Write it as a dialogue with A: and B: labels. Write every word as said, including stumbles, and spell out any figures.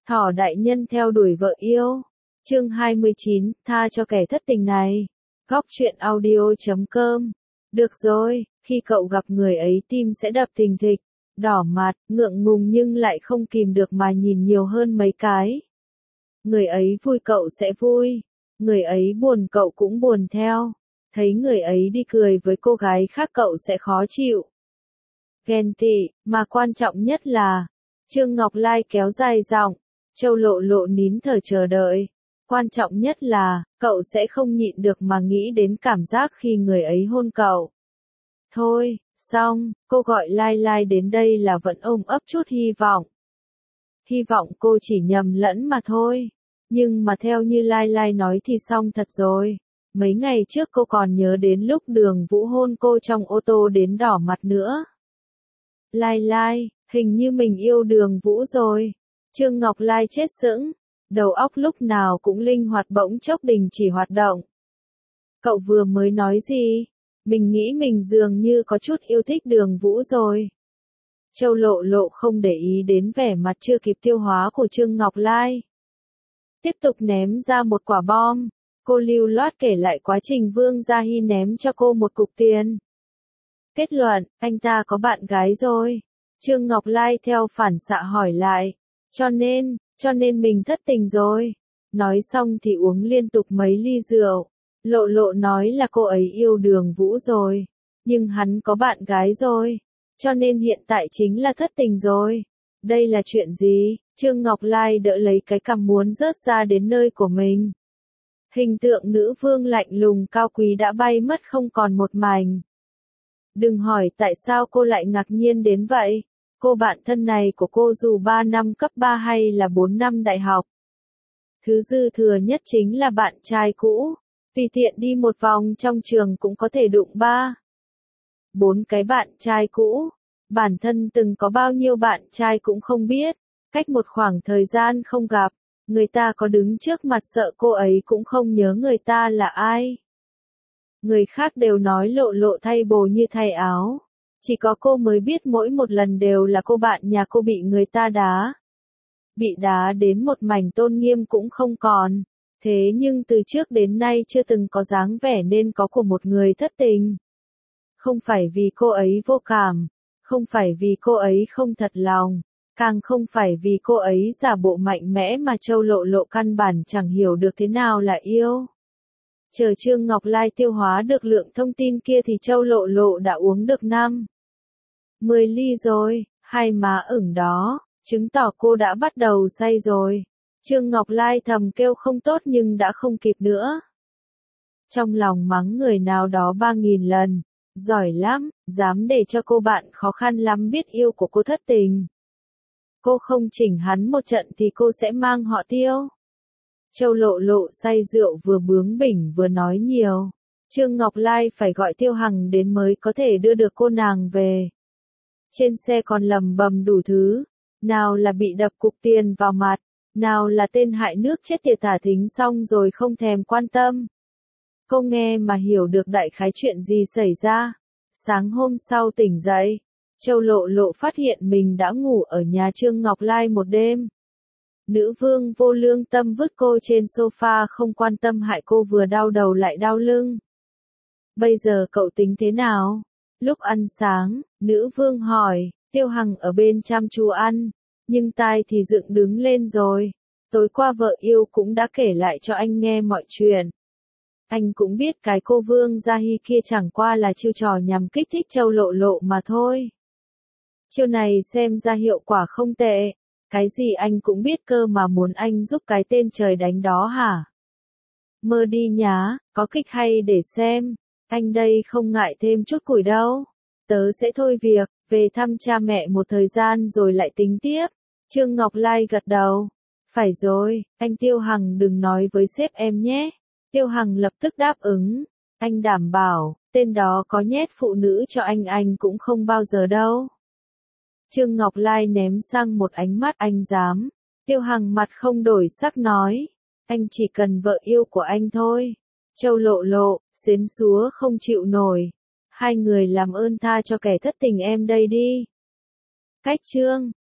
A: Thỏ đại nhân theo đuổi vợ yêu. Chương hai mươi chín, tha cho kẻ thất tình này. Góc truyện audio chấm com. Được rồi, khi cậu gặp người ấy tim sẽ đập thình thịch, đỏ mặt, ngượng ngùng nhưng lại không kìm được mà nhìn nhiều hơn mấy cái. Người ấy vui cậu sẽ vui, người ấy buồn cậu cũng buồn theo. Thấy người ấy đi cười với cô gái khác cậu sẽ khó chịu. Ghen tị, mà quan trọng nhất là, Trương Ngọc Lai kéo dài giọng, Châu Lộ Lộ nín thở chờ đợi. Quan trọng nhất là, cậu sẽ không nhịn được mà nghĩ đến cảm giác khi người ấy hôn cậu. Thôi, xong, cô gọi Lai Lai đến đây là vẫn ôm ấp chút hy vọng. Hy vọng cô chỉ nhầm lẫn mà thôi. Nhưng mà theo như Lai Lai nói thì xong thật rồi. Mấy ngày trước cô còn nhớ đến lúc Đường Vũ hôn cô trong ô tô đến đỏ mặt nữa. Lai Lai, hình như mình yêu Đường Vũ rồi. Trương Ngọc Lai chết sững, đầu óc lúc nào cũng linh hoạt bỗng chốc đình chỉ hoạt động. Cậu vừa mới nói gì? Mình nghĩ mình dường như có chút yêu thích Đường Vũ rồi. Châu Lộ Lộ không để ý đến vẻ mặt chưa kịp tiêu hóa của Trương Ngọc Lai. Tiếp tục ném ra một quả bom, cô lưu loát kể lại quá trình Vương Gia Hy ném cho cô một cục tiền. Kết luận, anh ta có bạn gái rồi. Trương Ngọc Lai theo phản xạ hỏi lại. Cho nên, cho nên mình thất tình rồi. Nói xong thì uống liên tục mấy ly rượu. Lộ Lộ nói là cô ấy yêu Đường Vũ rồi. Nhưng hắn có bạn gái rồi. Cho nên hiện tại chính là thất tình rồi. Đây là chuyện gì? Trương Ngọc Lai đỡ lấy cái cằm muốn rớt ra đến nơi của mình. Hình tượng nữ vương lạnh lùng cao quý đã bay mất không còn một mảnh. Đừng hỏi tại sao cô lại ngạc nhiên đến vậy. Cô bạn thân này của cô dù ba năm cấp ba hay là bốn năm đại học. Thứ dư thừa nhất chính là bạn trai cũ. Vì tiện đi một vòng trong trường cũng có thể đụng ba. Bốn cái bạn trai cũ. Bản thân từng có bao nhiêu bạn trai cũng không biết. Cách một khoảng thời gian không gặp, người ta có đứng trước mặt sợ cô ấy cũng không nhớ người ta là ai. Người khác đều nói Lộ Lộ thay bồ như thay áo. Chỉ có cô mới biết mỗi một lần đều là cô bạn nhà cô bị người ta đá. Bị đá đến một mảnh tôn nghiêm cũng không còn. Thế nhưng từ trước đến nay chưa từng có dáng vẻ nên có của một người thất tình. Không phải vì cô ấy vô cảm. Không phải vì cô ấy không thật lòng. Càng không phải vì cô ấy giả bộ mạnh mẽ mà Châu Lộ Lộ căn bản chẳng hiểu được thế nào là yêu. Chờ Trương Ngọc Lai tiêu hóa được lượng thông tin kia thì Châu Lộ Lộ đã uống được năm mười ly rồi, hai má ửng đó, chứng tỏ cô đã bắt đầu say rồi. Trương Ngọc Lai thầm kêu không tốt nhưng đã không kịp nữa. Trong lòng mắng người nào đó ba nghìn lần, giỏi lắm, dám để cho cô bạn khó khăn lắm biết yêu của cô thất tình. Cô không chỉnh hắn một trận thì cô sẽ mang họ Tiêu. Châu Lộ Lộ say rượu vừa bướng bỉnh vừa nói nhiều. Trương Ngọc Lai phải gọi Tiêu Hằng đến mới có thể đưa được cô nàng về. Trên xe còn lầm bầm đủ thứ. Nào là bị đập cục tiền vào mặt. Nào là tên hại nước chết tiệt thả thính xong rồi không thèm quan tâm. Cô nghe mà hiểu được đại khái chuyện gì xảy ra. Sáng hôm sau tỉnh dậy. Châu Lộ Lộ phát hiện mình đã ngủ ở nhà Trương Ngọc Lai một đêm. Nữ vương vô lương tâm vứt cô trên sofa không quan tâm hại cô vừa đau đầu lại đau lưng. Bây giờ cậu tính thế nào? Lúc ăn sáng, nữ vương hỏi, Tiêu Hằng ở bên chăm chú ăn, nhưng tai thì dựng đứng lên rồi. Tối qua vợ yêu cũng đã kể lại cho anh nghe mọi chuyện. Anh cũng biết cái cô Vương Gia Hy kia chẳng qua là chiêu trò nhằm kích thích Châu Lộ Lộ mà thôi. Chiêu này xem ra hiệu quả không tệ. Cái gì anh cũng biết cơ mà muốn anh giúp cái tên trời đánh đó hả? Mơ đi nhá, có kịch hay để xem. Anh đây không ngại thêm chút củi đâu. Tớ sẽ thôi việc, về thăm cha mẹ một thời gian rồi lại tính tiếp. Trương Ngọc Lai gật đầu. Phải rồi, anh Tiêu Hằng đừng nói với sếp em nhé. Tiêu Hằng lập tức đáp ứng. Anh đảm bảo, tên đó có nhét phụ nữ cho anh anh cũng không bao giờ đâu. Trương Ngọc Lai ném sang một ánh mắt anh dám. Tiêu Hằng mặt không đổi sắc nói. Anh chỉ cần vợ yêu của anh thôi. Châu Lộ Lộ, xến xúa không chịu nổi. Hai người làm ơn tha cho kẻ thất tình em đây đi. Cách chương.